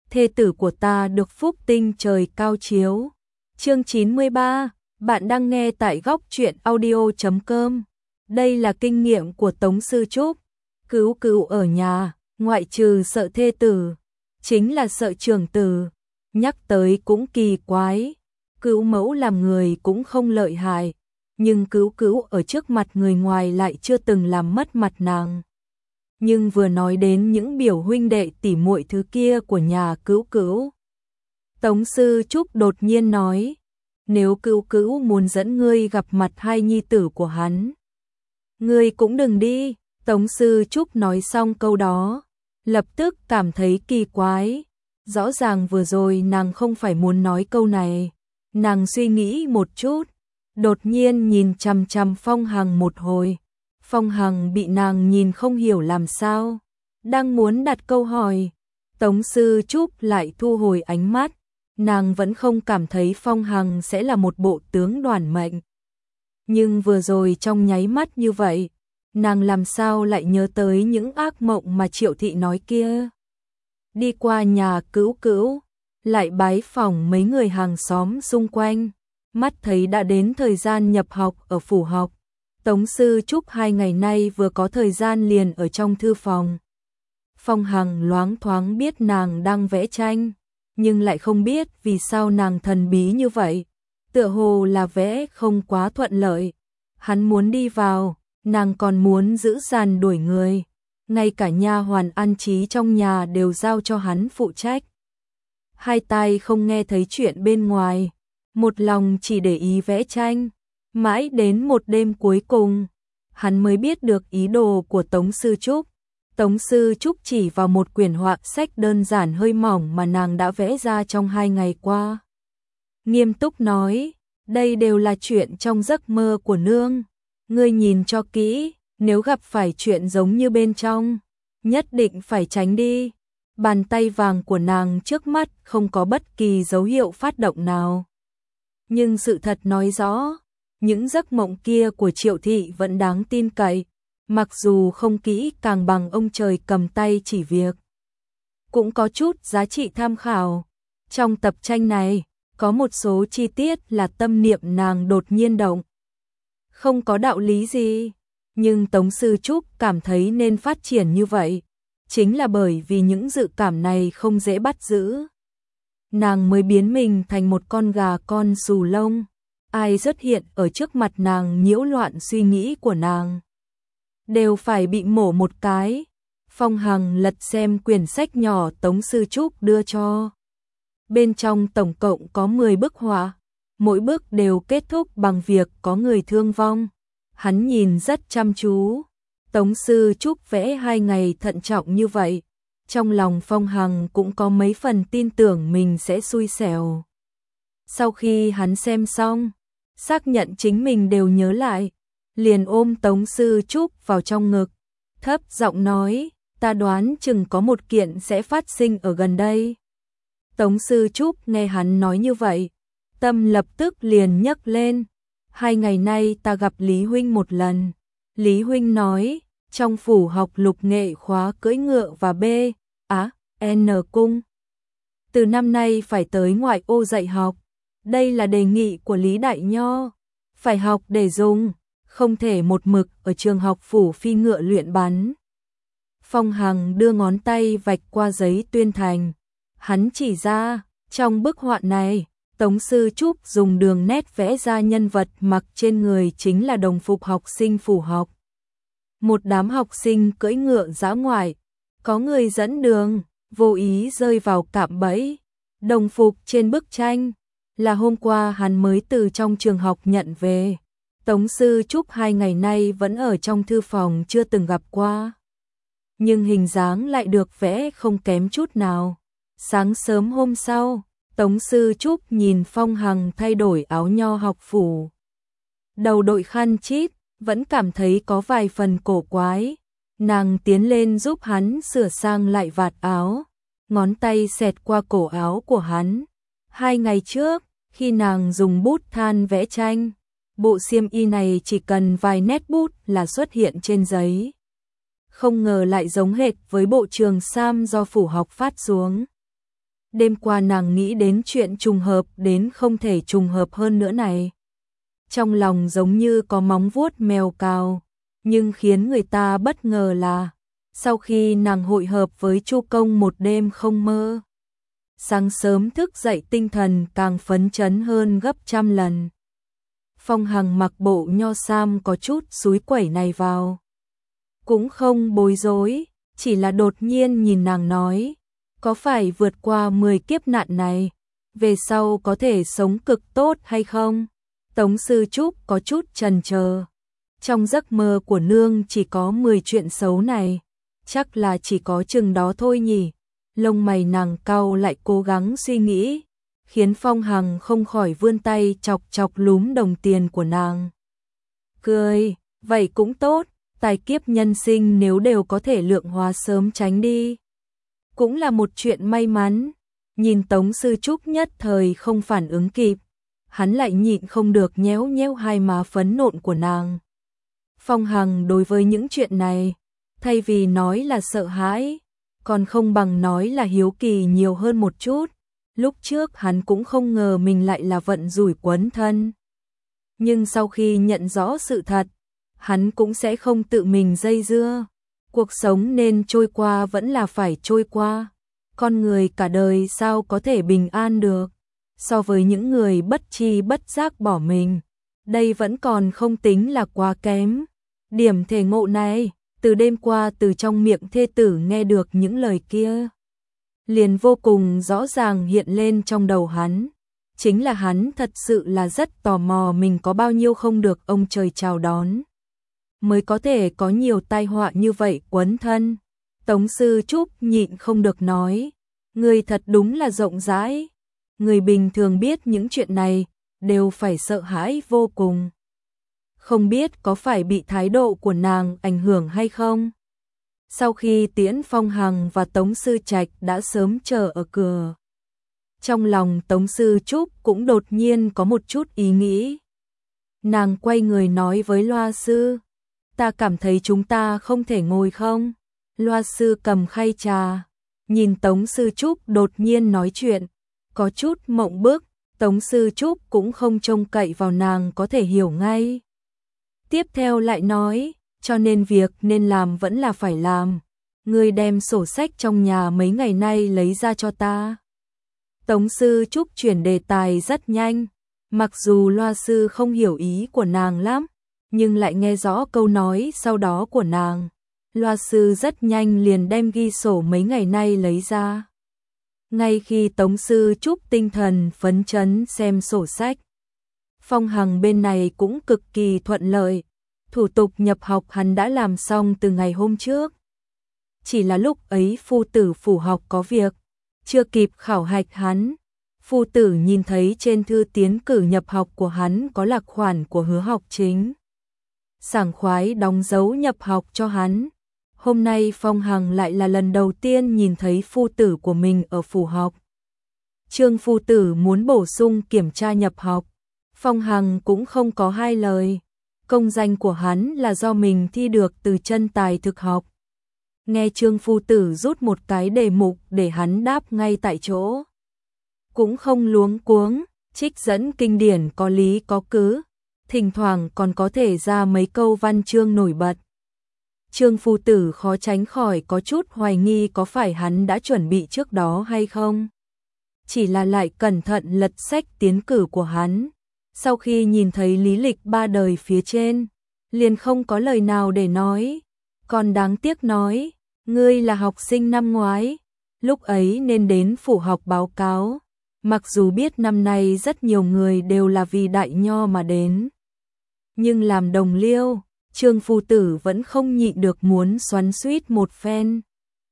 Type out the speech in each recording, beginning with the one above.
thê tử của ta được phúc tinh trời cao chiếu. Chương 93, bạn đang nghe tại góc truyện audio.com. Đây là kinh nghiệm của Tống Sư Trúc. Cữu cữu ở nhà, ngoại trừ sợ thê tử, chính là sợ trưởng tử. Nhắc tới cũng kỳ quái, Cữu mẫu làm người cũng không lợi hại, nhưng Cữu cữu ở trước mặt người ngoài lại chưa từng làm mất mặt nàng. Nhưng vừa nói đến những biểu huynh đệ tỉ muội thứ kia của nhà Cữu cữu, Tống Sư Trúc đột nhiên nói, nếu Cữu cữu muốn dẫn ngươi gặp mặt hai nhi tử của hắn, ngươi cũng đừng đi. Tống Sư Trúc nói xong câu đó, lập tức cảm thấy kỳ quái. Rõ ràng vừa rồi nàng không phải muốn nói câu này. Nàng suy nghĩ một chút, đột nhiên nhìn chằm chằm Phong Hằng một hồi. Phong Hằng bị nàng nhìn không hiểu làm sao, đang muốn đặt câu hỏi, Tống Sư Trúc lại thu hồi ánh mắt. Nàng vẫn không cảm thấy Phong Hằng sẽ là một bộ tướng đoản mệnh. Nhưng vừa rồi trong nháy mắt như vậy, nàng làm sao lại nhớ tới những ác mộng mà Triệu Thị nói kia. Đi qua nhà Cữu cữu, lại bái phỏng mấy người hàng xóm xung quanh, mắt thấy đã đến thời gian nhập học ở phủ học. Tống Sư Trúc 2 ngày nay vừa có thời gian liền ở trong thư phòng. Phong Hằng loáng thoáng biết nàng đang vẽ tranh, nhưng lại không biết vì sao nàng thần bí như vậy. Tựa hồ là vẽ không quá thuận lợi. Hắn muốn đi vào, nàng còn muốn giữ dàn đuổi người. Ngay cả nha hoàn an trí trong nhà đều giao cho hắn phụ trách. Hai tai không nghe thấy chuyện bên ngoài, một lòng chỉ để ý vẽ tranh. Mãi đến một đêm cuối cùng, hắn mới biết được ý đồ của Tống Sư Trúc. Tống Sư Trúc chỉ vào một quyển họa sách đơn giản hơi mỏng mà nàng đã vẽ ra trong 2 ngày qua. Nghiêm túc nói, đây đều là chuyện trong giấc mơ của nương. Ngươi nhìn cho kỹ, nếu gặp phải chuyện giống như bên trong, nhất định phải tránh đi. Bàn tay vàng của nàng trước mắt không có bất kỳ dấu hiệu phát động nào. Nhưng sự thật nói rõ, những giấc mộng kia của Triệu Thị vẫn đáng tin cậy, mặc dù không kỹ càng bằng ông trời cầm tay chỉ việc. Cũng có chút giá trị tham khảo. Trong tập tranh này, có một số chi tiết là tâm niệm nàng đột nhiên động. Không có đạo lý gì, nhưng Tống Sư Trúc cảm thấy nên phát triển như vậy, chính là bởi vì những dự cảm này không dễ bắt giữ. Nàng mới biến mình thành một con gà con xù lông. Ai xuất hiện ở trước mặt nàng nhiễu loạn suy nghĩ của nàng, đều phải bị mổ một cái. Phong Hằng lật xem quyển sách nhỏ Tống Sư Trúc đưa cho. Bên trong tổng cộng có 10 bức họa, mỗi bức đều kết thúc bằng việc có người thương vong. Hắn nhìn rất chăm chú. Tống Sư Trúc vẽ 2 ngày thận trọng như vậy, trong lòng Phong Hằng cũng có mấy phần tin tưởng mình sẽ xui xẻo. Sau khi hắn xem xong, xác nhận chính mình đều nhớ lại, liền ôm Tống Sư Trúc vào trong ngực, thấp giọng nói, ta đoán chừng có một kiện sẽ phát sinh ở gần đây. Tống Sư Trúc nghe hắn nói như vậy, tâm lập tức liền nhấc lên. 2 ngày nay ta gặp Lý Huynh một lần. Lý Huynh nói, trong phủ học lục nghệ khóa cưỡi ngựa và N cung. Từ năm nay phải tới ngoại ô dạy học. Đây là đề nghị của Lý Đại Nho. Phải học để dùng, không thể một mực ở trường học phủ phi ngựa luyện bắn. Phong Hằng đưa ngón tay vạch qua giấy tuyên thành. Hắn chỉ ra, trong bức họa này, Tống Sư Trúc dùng đường nét vẽ ra nhân vật mặc trên người chính là đồng phục học sinh phủ học. Một đám học sinh cưỡi ngựa dã ngoại, có người dẫn đường, vô ý rơi vào cạm bẫy. Đồng phục trên bức tranh là hôm qua hắn mới từ trong trường học nhận về. Tống Sư Trúc 2 ngày nay vẫn ở trong thư phòng chưa từng gặp qua. Nhưng hình dáng lại được vẽ không kém chút nào. Sáng sớm hôm sau, Tống Sư Trúc nhìn Phong Hằng thay đổi áo nho học phủ. Đầu đội khăn chít, vẫn cảm thấy có vài phần cổ quái. Nàng tiến lên giúp hắn sửa sang lại vạt áo, ngón tay xẹt qua cổ áo của hắn. 2 ngày trước, khi nàng dùng bút than vẽ tranh, bộ xiêm y này chỉ cần vài nét bút là xuất hiện trên giấy. Không ngờ lại giống hệt với bộ trường sam do phủ học phát xuống. Đêm qua nàng nghĩ đến chuyện trùng hợp đến không thể trùng hợp hơn nữa này. Trong lòng giống như có móng vuốt mèo cào, nhưng khiến người ta bất ngờ là sau khi nàng hội hợp với Chu Công một đêm không mơ, sáng sớm thức dậy tinh thần càng phấn chấn hơn gấp trăm lần. Phong Hằng mặc bộ nho sam có chút xúi quẩy này vào, cũng không bối rối, chỉ là đột nhiên nhìn nàng nói, có phải vượt qua 10 kiếp nạn này, về sau có thể sống cực tốt hay không? Tống Sư Trúc có chút chần chờ. Trong giấc mơ của nương chỉ có 10 chuyện xấu này, chắc là chỉ có chừng đó thôi nhỉ. Lông mày nàng cau lại cố gắng suy nghĩ, khiến Phong Hằng không khỏi vươn tay chọc chọc lúm đồng tiền của nàng. Cười, vậy cũng tốt, tài kiếp nhân sinh nếu đều có thể lượng hóa sớm tránh đi, cũng là một chuyện may mắn. Nhìn Tống Sư Trúc nhất thời không phản ứng kịp, hắn lại nhịn không được nhéo nhéo hai má phấn nộn của nàng. Phong Hằng đối với những chuyện này, thay vì nói là sợ hãi, còn không bằng nói là hiếu kỳ nhiều hơn một chút. Lúc trước hắn cũng không ngờ mình lại là vận rủi quấn thân. Nhưng sau khi nhận rõ sự thật, hắn cũng sẽ không tự mình dây dưa. Cuộc sống nên trôi qua vẫn là phải trôi qua. Con người cả đời sao có thể bình an được. So với những người bất tri bất giác bỏ mình, đây vẫn còn không tính là quá kém. Điểm thể ngộ này, từ đêm qua từ trong miệng thê tử nghe được những lời kia, liền vô cùng rõ ràng hiện lên trong đầu hắn. Chính là hắn thật sự là rất tò mò mình có bao nhiêu không được ông trời chào đón, mới có thể có nhiều tai họa như vậy quấn thân. Tống Sư Trúc nhịn không được nói, người thật đúng là rộng rãi. Người bình thường biết những chuyện này, đều phải sợ hãi vô cùng. Không biết có phải bị thái độ của nàng ảnh hưởng hay không? Sau khi tiễn Phong Hằng và Tống Sư Trạch đã sớm chờ ở cửa, trong lòng Tống Sư Trúc cũng đột nhiên có một chút ý nghĩ. Nàng quay người nói với Loa Sư, ta cảm thấy chúng ta không thể ngồi không? Loa Sư cầm khay trà, nhìn Tống Sư Trúc đột nhiên nói chuyện, có chút mộng bức. Tống Sư Trúc cũng không trông cậy vào nàng có thể hiểu ngay. Tiếp theo lại nói, cho nên việc nên làm vẫn là phải làm. Ngươi đem sổ sách trong nhà mấy ngày nay lấy ra cho ta. Tống Sư Trúc chuyển đề tài rất nhanh. Mặc dù Loa Sư không hiểu ý của nàng lắm, nhưng lại nghe rõ câu nói sau đó của nàng. Loa Sư rất nhanh liền đem ghi sổ mấy ngày nay lấy ra. Ngay khi Tống Sư Trúc tinh thần phấn chấn xem sổ sách, Phong Hằng bên này cũng cực kỳ thuận lợi. Thủ tục nhập học hắn đã làm xong từ ngày hôm trước. Chỉ là lúc ấy phu tử phủ học có việc, chưa kịp khảo hạch hắn. Phu tử nhìn thấy trên thư tiến cử nhập học của hắn có là khoản của Hứa Học Chính, sảng khoái đóng dấu nhập học cho hắn. Hôm nay Phong Hằng lại là lần đầu tiên nhìn thấy phu tử của mình ở phủ học. Trương phu tử muốn bổ sung kiểm tra nhập học, Phong Hằng cũng không có hai lời. Công danh của hắn là do mình thi được từ chân tài thực học. Nghe Trương phu tử rút một cái đề mục để hắn đáp ngay tại chỗ, cũng không luống cuống, trích dẫn kinh điển có lý có cứ, thỉnh thoảng còn có thể ra mấy câu văn chương nổi bật. Trương phu tử khó tránh khỏi có chút hoài nghi có phải hắn đã chuẩn bị trước đó hay không. Chỉ là lại cẩn thận lật sách tiến cử của hắn. Sau khi nhìn thấy lý lịch 3 đời phía trên, liền không có lời nào để nói. Còn đáng tiếc nói, ngươi là học sinh năm ngoái, lúc ấy nên đến phủ học báo cáo. Mặc dù biết năm nay rất nhiều người đều là vì đại nho mà đến, nhưng làm đồng liêu, Trương phu tử vẫn không nhịn được muốn xoắn xuýt một phen.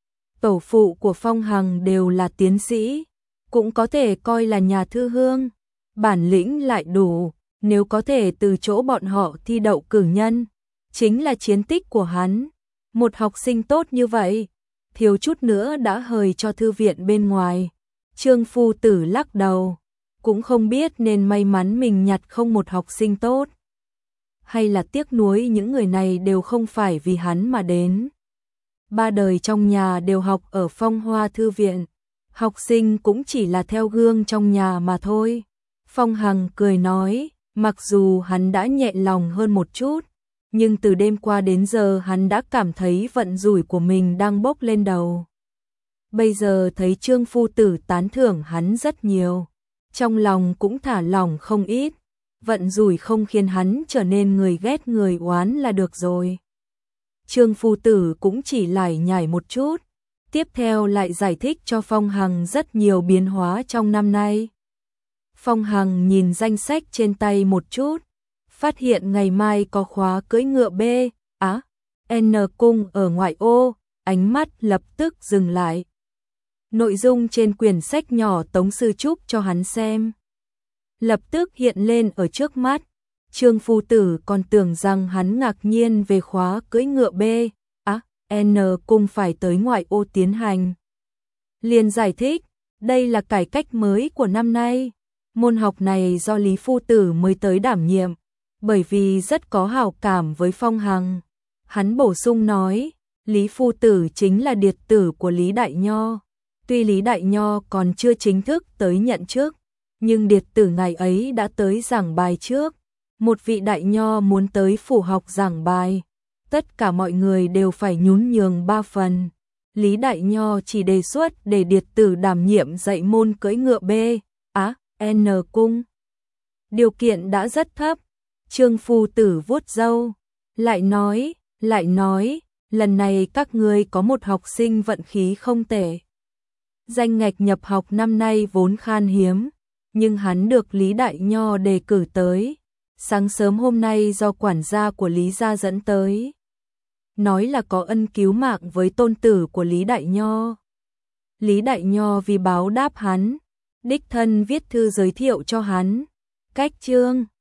Tổ phụ của Phong Hằng đều là tiến sĩ, cũng có thể coi là nhà thư hương, bản lĩnh lại đủ, nếu có thể từ chỗ bọn họ thi đậu cử nhân, chính là chiến tích của hắn. Một học sinh tốt như vậy, thiếu chút nữa đã hời cho thư viện bên ngoài. Trương phu tử lắc đầu, cũng không biết nên may mắn mình nhặt không một học sinh tốt, hay là tiếc nuối những người này đều không phải vì hắn mà đến. 3 đời trong nhà đều học ở Phong Hoa thư viện, học sinh cũng chỉ là theo gương trong nhà mà thôi. Phong Hằng cười nói, mặc dù hắn đã nhẹ lòng hơn một chút, nhưng từ đêm qua đến giờ hắn đã cảm thấy vận rủi của mình đang bốc lên đầu. Bây giờ thấy Trương phu tử tán thưởng hắn rất nhiều, trong lòng cũng thả lỏng không ít, vận rủi không khiến hắn trở nên người ghét người oán là được rồi. Trương phu tử cũng chỉ lải nhải một chút, tiếp theo lại giải thích cho Phong Hằng rất nhiều biến hóa trong năm nay. Phong Hằng nhìn danh sách trên tay một chút, phát hiện ngày mai có khóa cưỡi ngựa B, N cung ở ngoại ô, ánh mắt lập tức dừng lại. Nội dung trên quyển sách nhỏ Tống Sư Trúc cho hắn xem, lập tức hiện lên ở trước mắt. Trương phu tử còn tưởng rằng hắn ngạc nhiên về khóa cưỡi ngựa B, N cung phải tới ngoại ô tiến hành. Liền giải thích, đây là cải cách mới của năm nay. Môn học này do Lý phu tử mới tới đảm nhiệm, bởi vì rất có hảo cảm với Phong Hằng. Hắn bổ sung nói, Lý phu tử chính là điệt tử của Lý Đại Nho. Tuy Lý Đại Nho còn chưa chính thức tới nhận chức, nhưng điệt tử ngày ấy đã tới giảng bài trước. Một vị đại nho muốn tới phủ học giảng bài, tất cả mọi người đều phải nhún nhường 3 phần. Lý Đại Nho chỉ đề xuất để điệt tử đảm nhiệm dạy môn cưỡi ngựa B, N cung. Điều kiện đã rất thấp. Trương phu tử vuốt râu, lại nói, lần này các ngươi có một học sinh vận khí không tệ. Danh ngạch nhập học năm nay vốn khan hiếm, nhưng hắn được Lý Đại Nho đề cử tới. Sáng sớm hôm nay do quản gia của Lý gia dẫn tới, nói là có ân cứu mạng với tôn tử của Lý Đại Nho. Lý Đại Nho vì báo đáp hắn, đích thân viết thư giới thiệu cho hắn. Cách chương